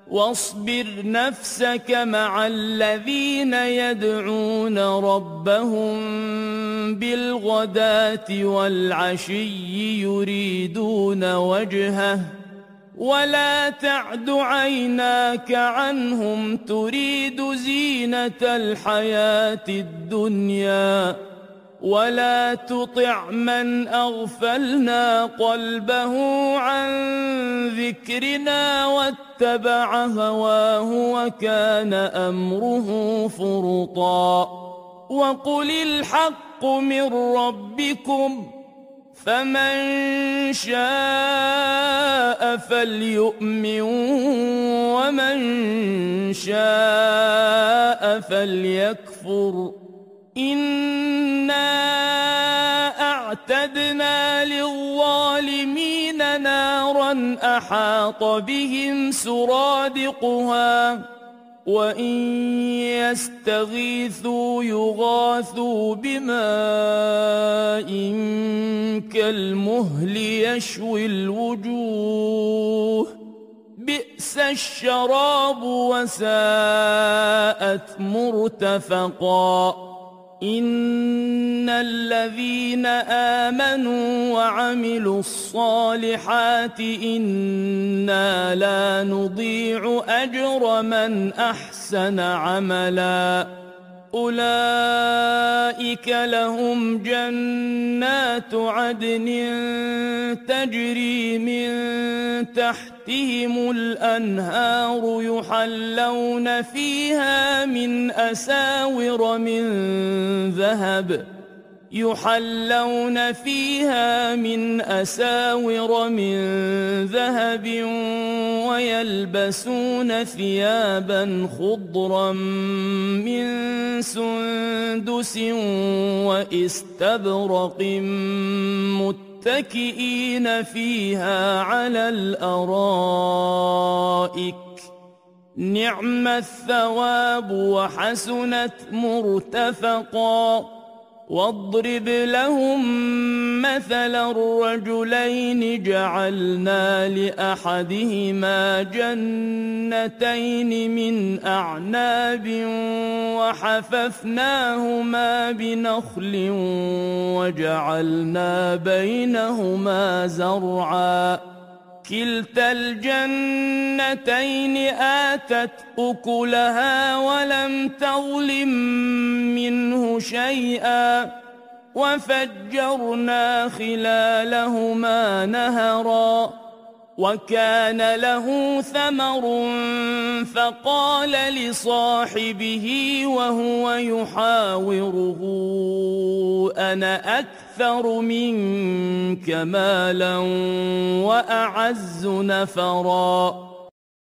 واصبر نفسك مع الذين يدعون ربهم بالغداة والعشي يريدون وجهه ولا تعد عيناك عنهم تريد زينة الحياة الدنيا ولا تطع من أغفلنا قلبه عن ذكرنا واتبع هواه وكان أمره فرطا وقل الحق من ربكم فمن شاء فليؤمن ومن شاء فليكفر إنا أعتدنا للظالمين نارا أحاط بهم سرادقها وإن يستغيثوا يغاثوا بماء كالمهل يشوي الوجوه بئس الشراب وساءت مرتفقا إن الذين آمنوا وعملوا الصالحات إنا لا نضيع أجر من أحسن عملا أولئك لهم جنات عدن تجري من تحتهم الأنهار يحلون فيها من أساور من ذهب ويلبسون ثيابا خضرا من سندس واستبرق متكئين فيها على الأرائك نعم الثواب وحسنت مرتفقا واضرب لهم مثلا الرجلين جعلنا لأحدهما جنتين من أعناب وحففناهما بنخل وجعلنا بينهما زرعا كلتا الجنتين آتت أكلها ولم تظلم منه شيئا وفجرنا خلالهما نهرا وكان له ثمر فقال لصاحبه وهو يحاوره أنا أكثر منك مالا وأعز نفرا